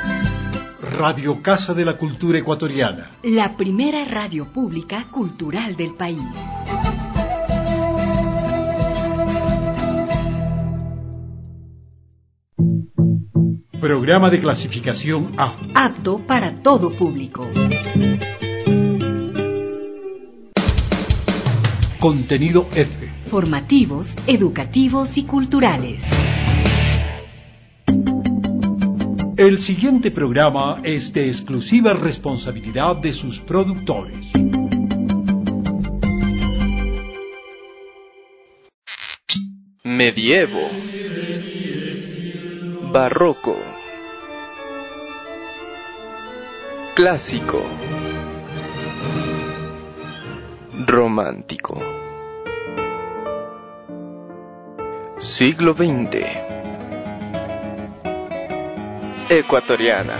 Radio Casa de la Cultura Ecuatoriana. La primera radio pública cultural del país. Programa de clasificación A. Apto para todo público. Contenido F. Formativos, educativos y culturales. El siguiente programa es de exclusiva responsabilidad de sus productores. Medievo, barroco, clásico, romántico, siglo XX, ecuatoriana.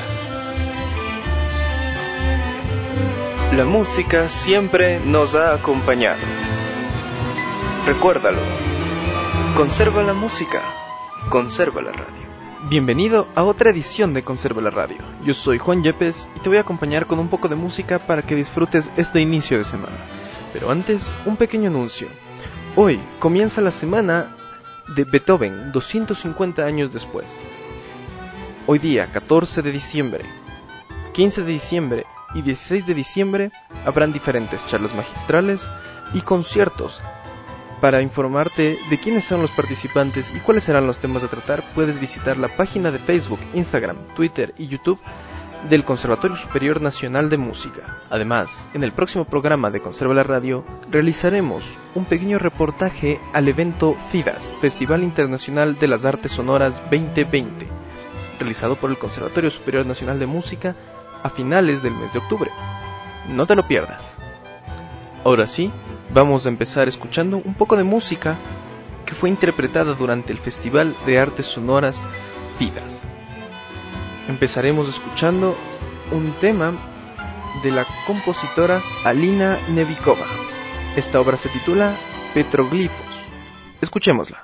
La música siempre nos ha acompañado. Recuérdalo. Conserva la música, conserva la radio. Bienvenido a otra edición de Conserva la Radio. Yo soy Juan Yepes y te voy a acompañar con un poco de música para que disfrutes este inicio de semana. Pero antes, un pequeño anuncio. Hoy comienza la semana de Beethoven, 250 años después. Hoy día, 14 de diciembre, 15 de diciembre y 16 de diciembre habrán diferentes charlas magistrales y conciertos. Para informarte de quiénes son los participantes y cuáles serán los temas a tratar, puedes visitar la página de Facebook, Instagram, Twitter y YouTube del Conservatorio Superior Nacional de Música. Además, en el próximo programa de Conserva la Radio, realizaremos un pequeño reportaje al evento FIDAS, Festival Internacional de las Artes Sonoras 2020, realizado por el Conservatorio Superior Nacional de Música a finales del mes de octubre. No te lo pierdas. Ahora sí, vamos a empezar escuchando un poco de música que fue interpretada durante el Festival de Artes Sonoras FIDAS. Empezaremos escuchando un tema de la compositora Alina Nevikova. Esta obra se titula Petroglifos. Escuchémosla.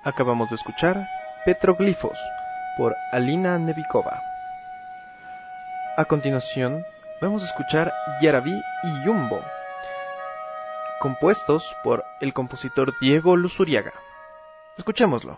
Acabamos de escuchar Petroglifos por Alina Nevikova. A continuación, vamos a escuchar Yaraví y Yumbo, compuestos por el compositor Diego Luzuriaga. Escuchémoslo.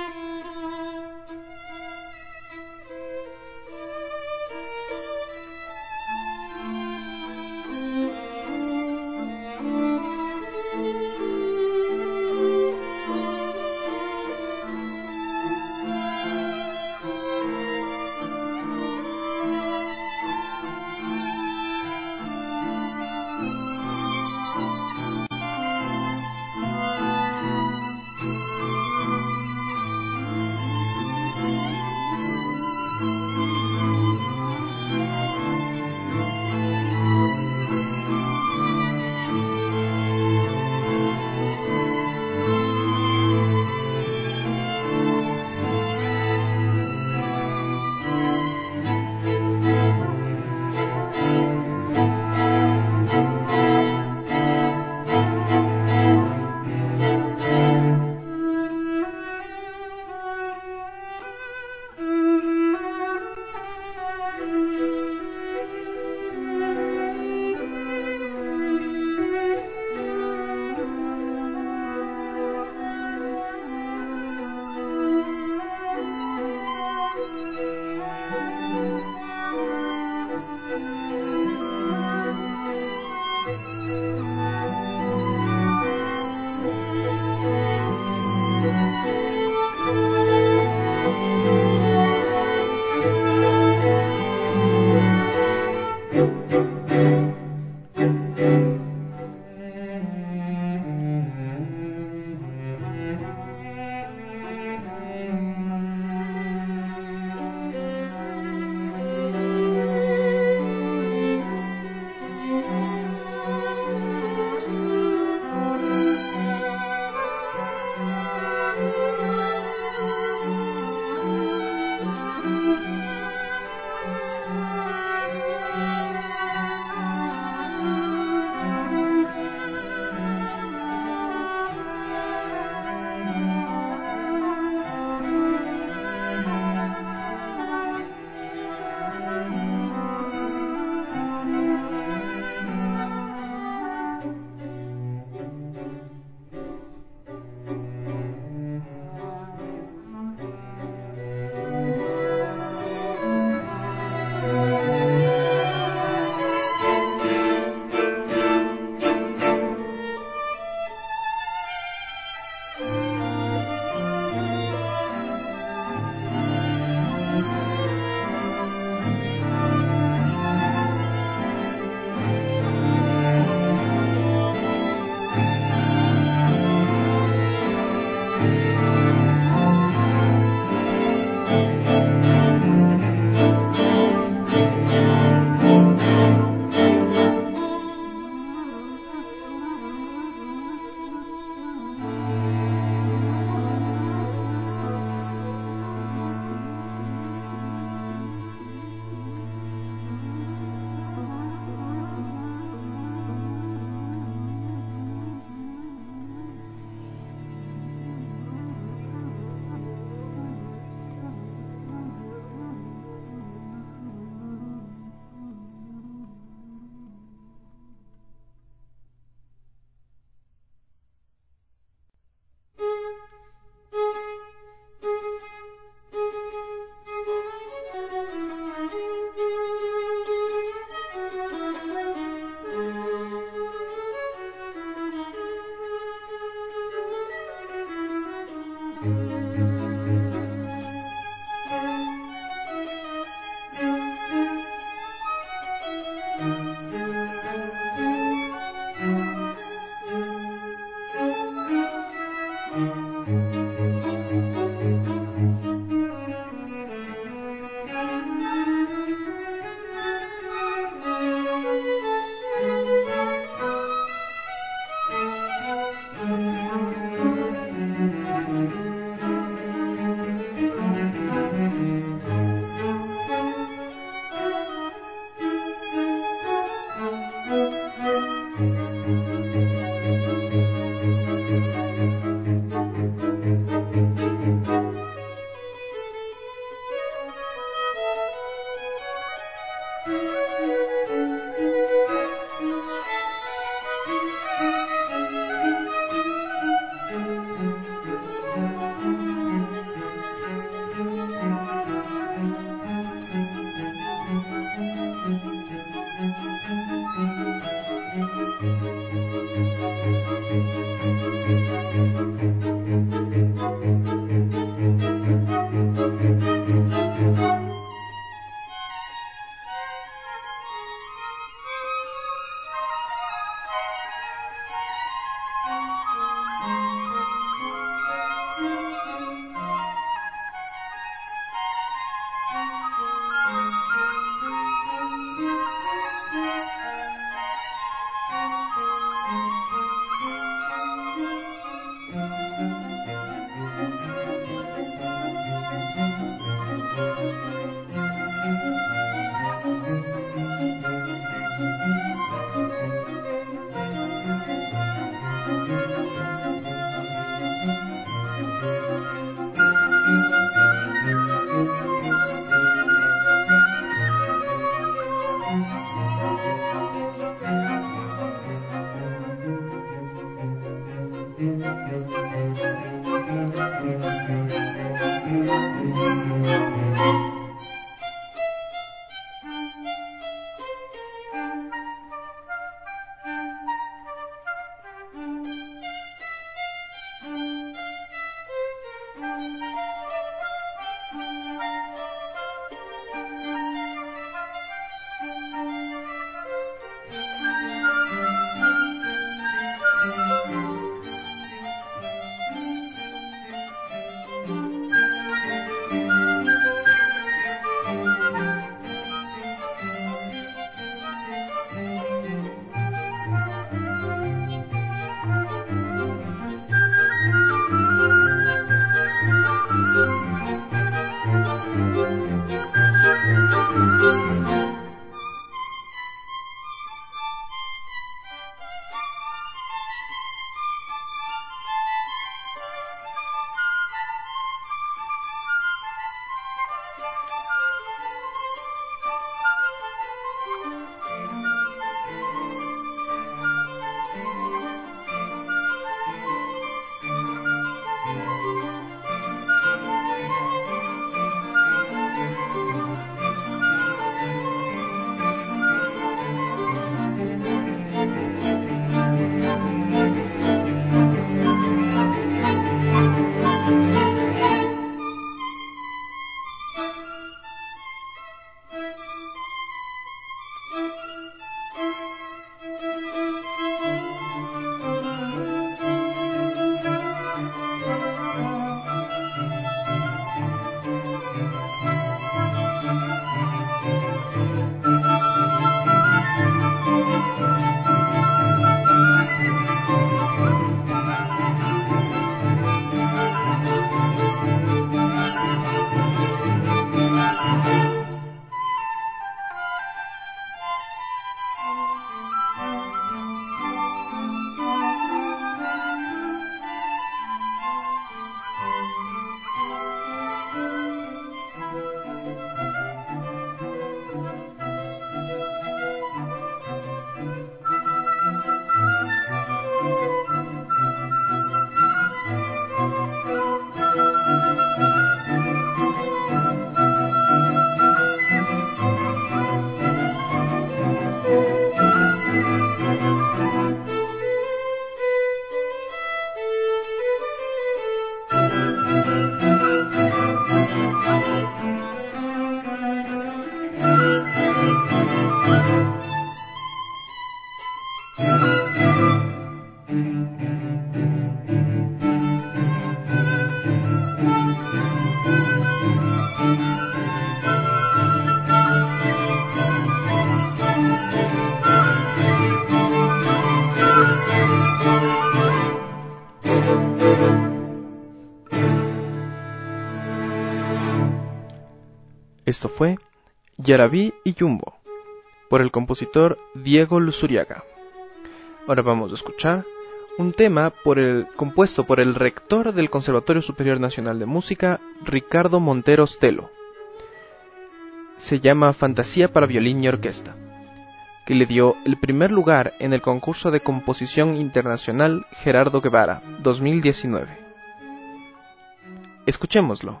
Esto fue Yarabí y Yumbo, por el compositor Diego Luzuriaga. Ahora vamos a escuchar un tema compuesto por el rector del Conservatorio Superior Nacional de Música, Ricardo Montero Stelo. Se llama Fantasía para violín y orquesta, que le dio el primer lugar en el concurso de composición internacional Gerardo Guevara 2019. Escuchémoslo.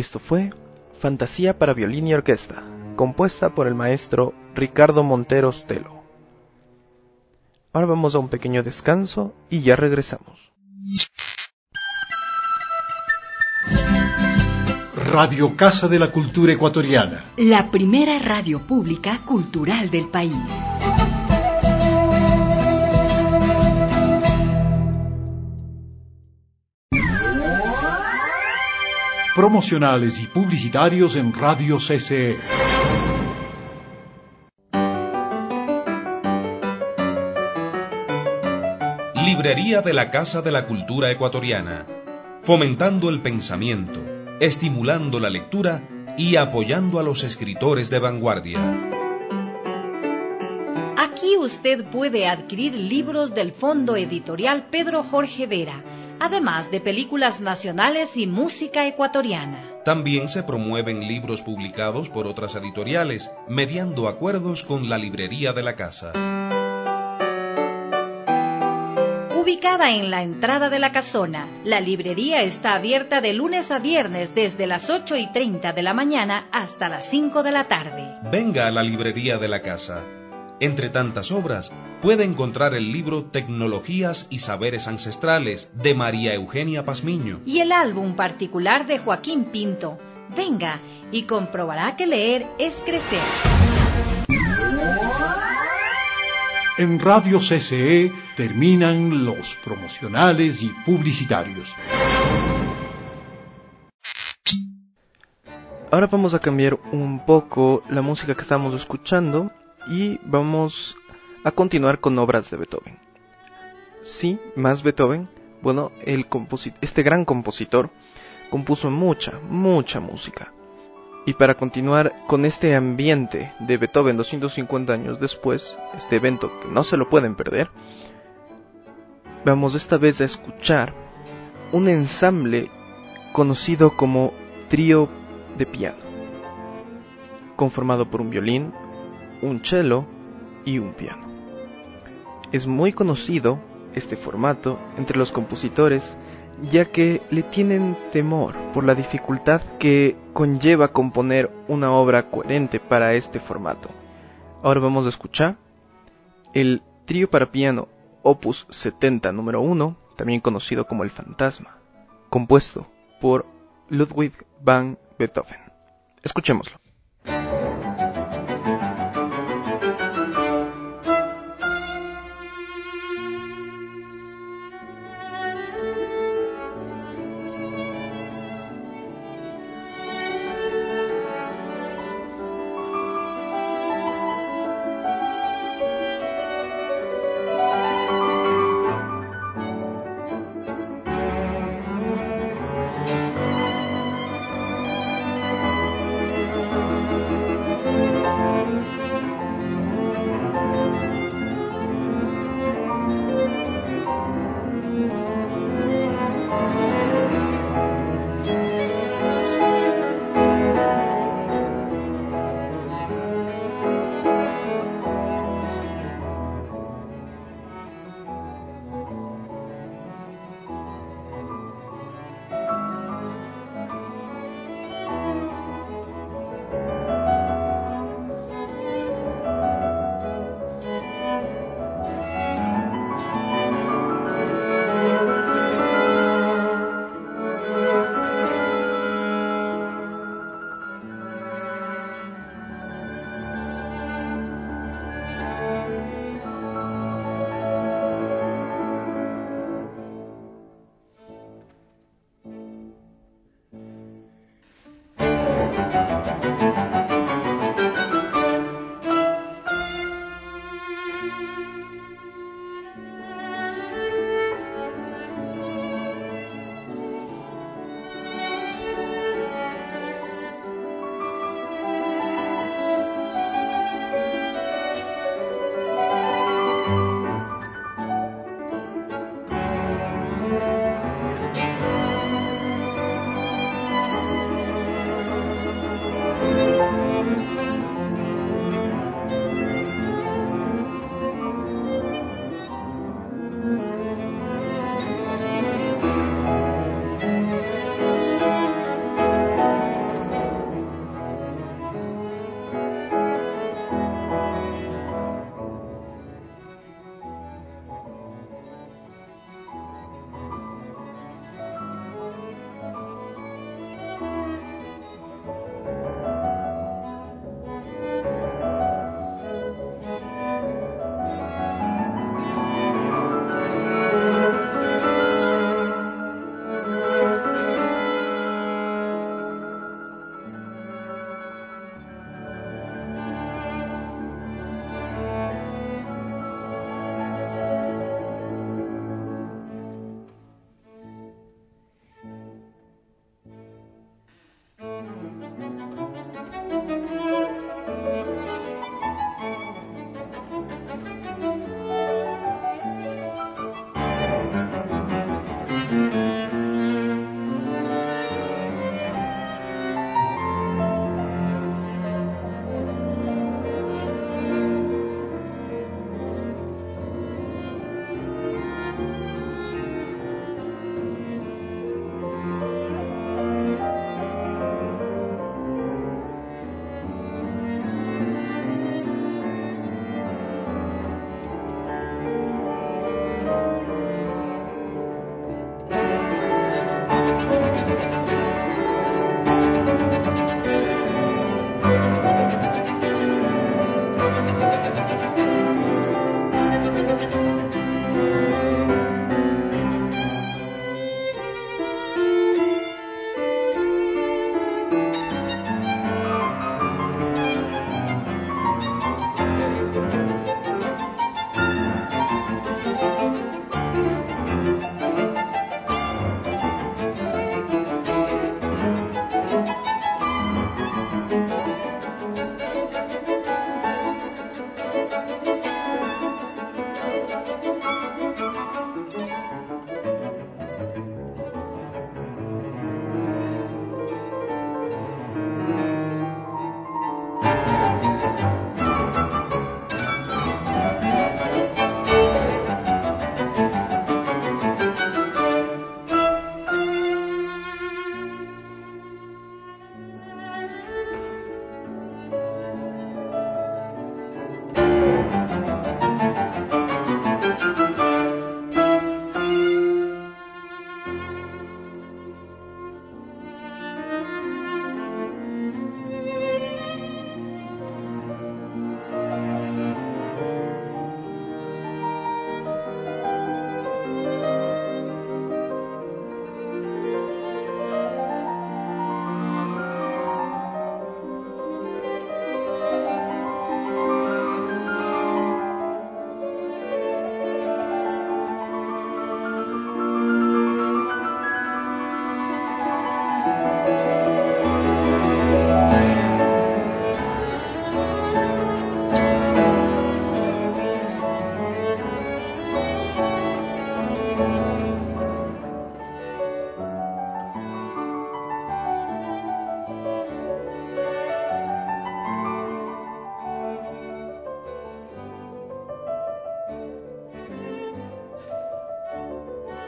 Esto fue Fantasía para violín y orquesta, compuesta por el maestro Ricardo Monteros Telo. Ahora vamos a un pequeño descanso y ya regresamos. Radio Casa de la Cultura Ecuatoriana. La primera radio pública cultural del país. Promocionales y publicitarios en Radio CCE. Librería de la Casa de la Cultura Ecuatoriana, fomentando el pensamiento, estimulando la lectura y apoyando a los escritores de vanguardia. Aquí usted puede adquirir libros del Fondo Editorial Pedro Jorge Vera, además de películas nacionales y música ecuatoriana. También se promueven libros publicados por otras editoriales, mediando acuerdos con la librería de la casa. Ubicada en la entrada de la casona, la librería está abierta de lunes a viernes desde las 8:30 de la mañana hasta las 5 de la tarde. Venga a la librería de la casa. Entre tantas obras, puede encontrar el libro Tecnologías y Saberes Ancestrales de María Eugenia Pazmiño y el álbum particular de Joaquín Pinto. Venga y comprobará que leer es crecer. En Radio CCE terminan los promocionales y publicitarios. Ahora vamos a cambiar un poco la música que estamos escuchando y vamos a continuar con obras de Beethoven. Sí, más Beethoven. Bueno, este gran compositor compuso mucha música. Y para continuar con este ambiente de Beethoven 250 años después, este evento que no se lo pueden perder, vamos esta vez a escuchar un ensamble conocido como trío de piano, conformado por un violín, un cello y un piano. Es muy conocido este formato entre los compositores, ya que le tienen temor por la dificultad que conlleva componer una obra coherente para este formato. Ahora vamos a escuchar el trío para piano Opus 70 número 1, también conocido como El Fantasma, compuesto por Ludwig van Beethoven. Escuchémoslo.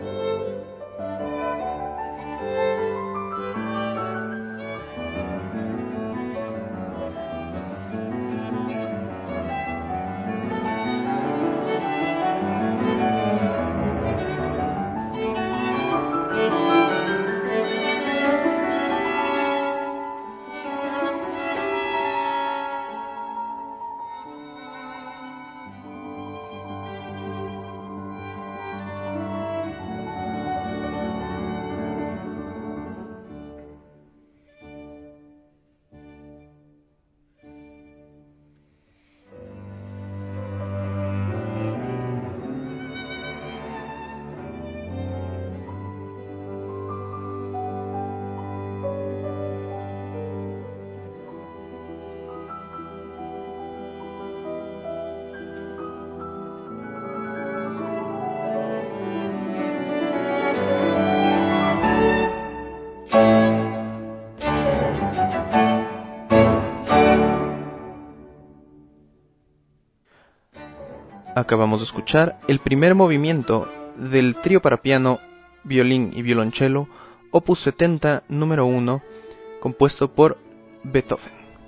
Acabamos de escuchar el primer movimiento del trío para piano, violín y violonchelo, opus 70, número 1, compuesto por Beethoven.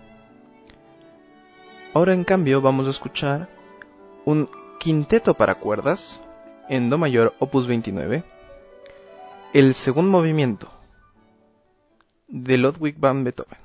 Ahora en cambio vamos a escuchar un quinteto para cuerdas, en do mayor, opus 29, el segundo movimiento de Ludwig van Beethoven.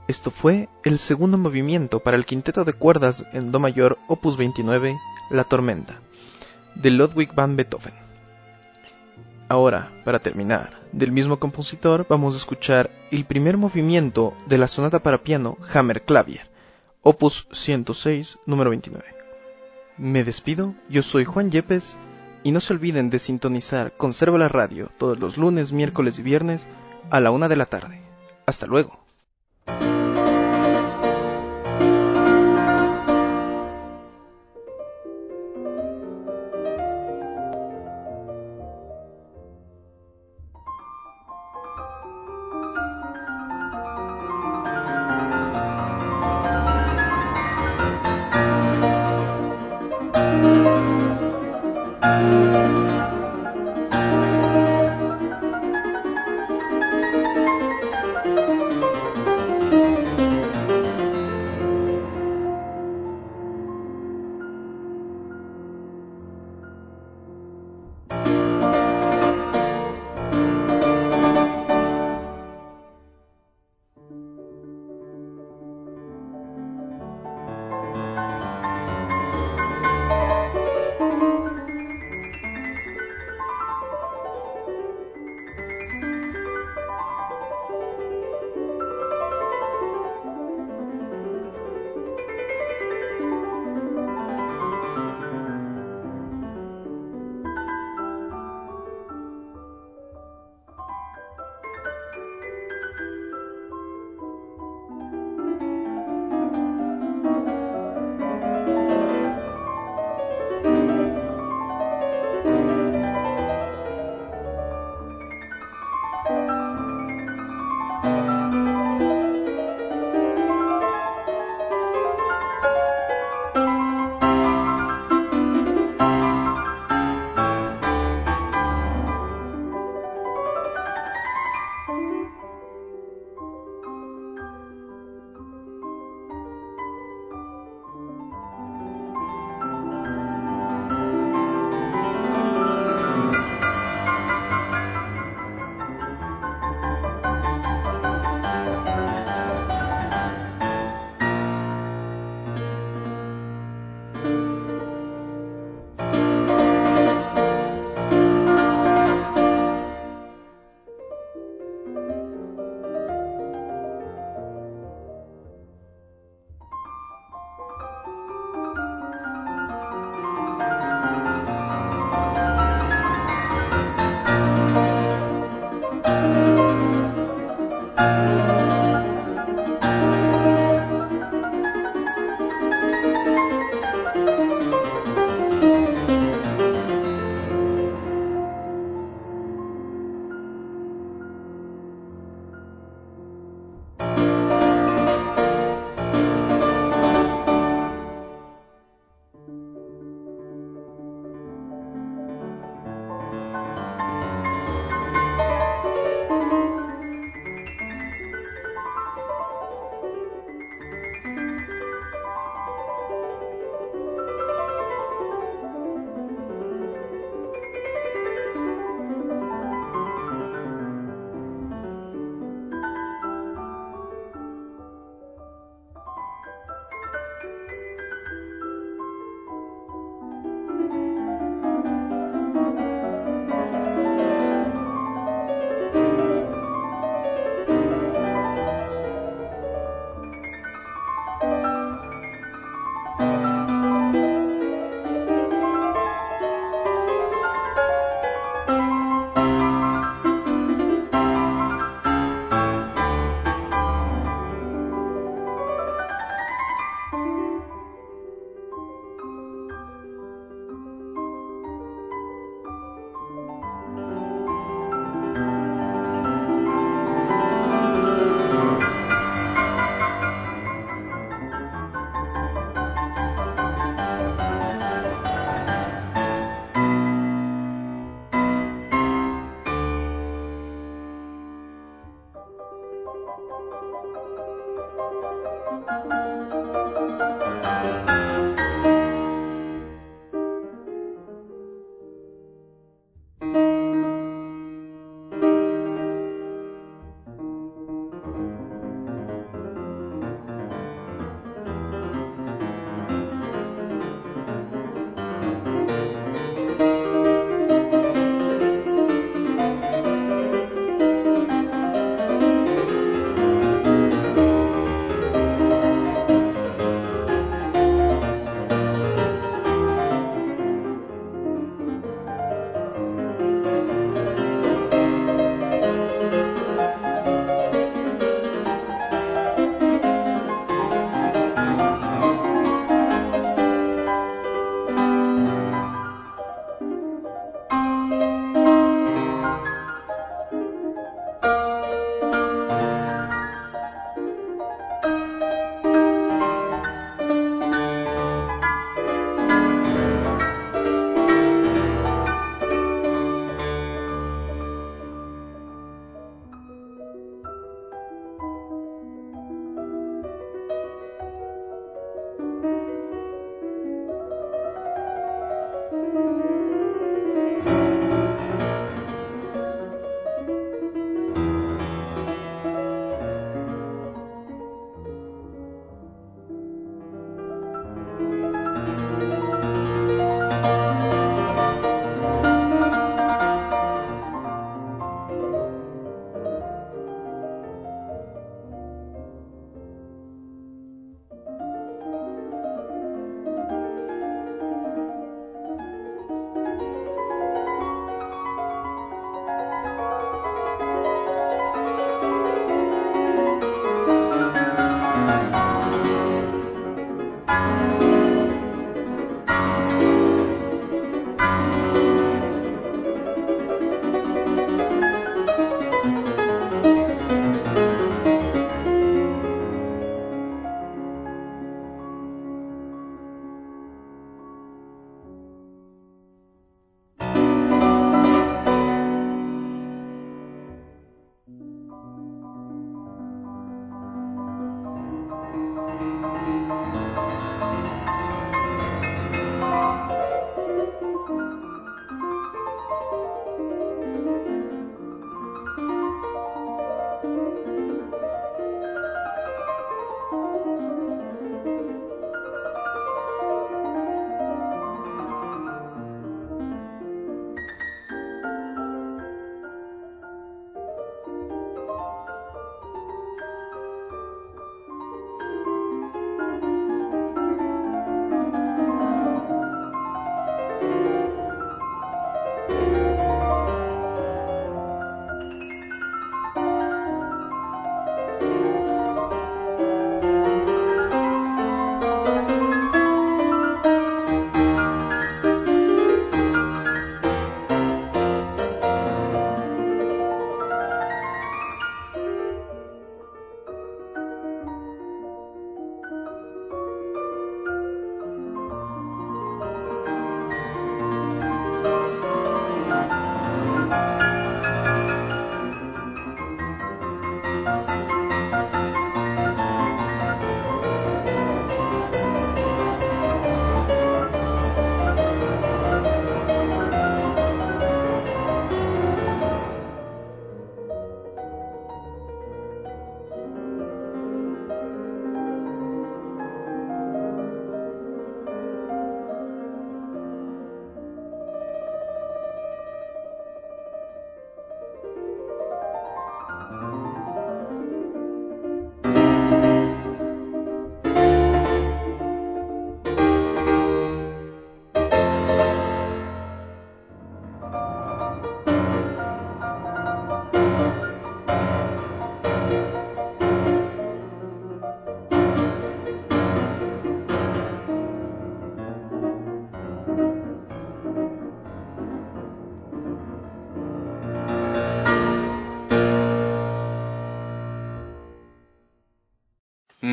Esto fue el segundo movimiento para el quinteto de cuerdas en Do mayor opus 29, La Tormenta, de Ludwig van Beethoven. Ahora, para terminar, del mismo compositor vamos a escuchar el primer movimiento de la sonata para piano Hammerklavier, opus 106, número 29. Me despido, yo soy Juan Yepes, y no se olviden de sintonizar Conserva la Radio todos los lunes, miércoles y viernes a la 1 de la tarde. Hasta luego.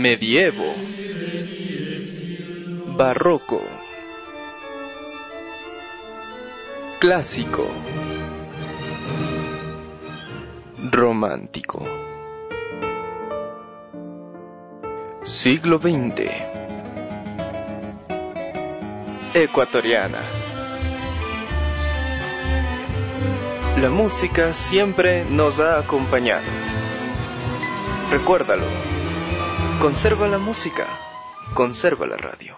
medievo, barroco, clásico, romántico, siglo XX, ecuatoriana. La música siempre nos ha acompañado. Recuérdalo. Conserva la música, conserva la radio.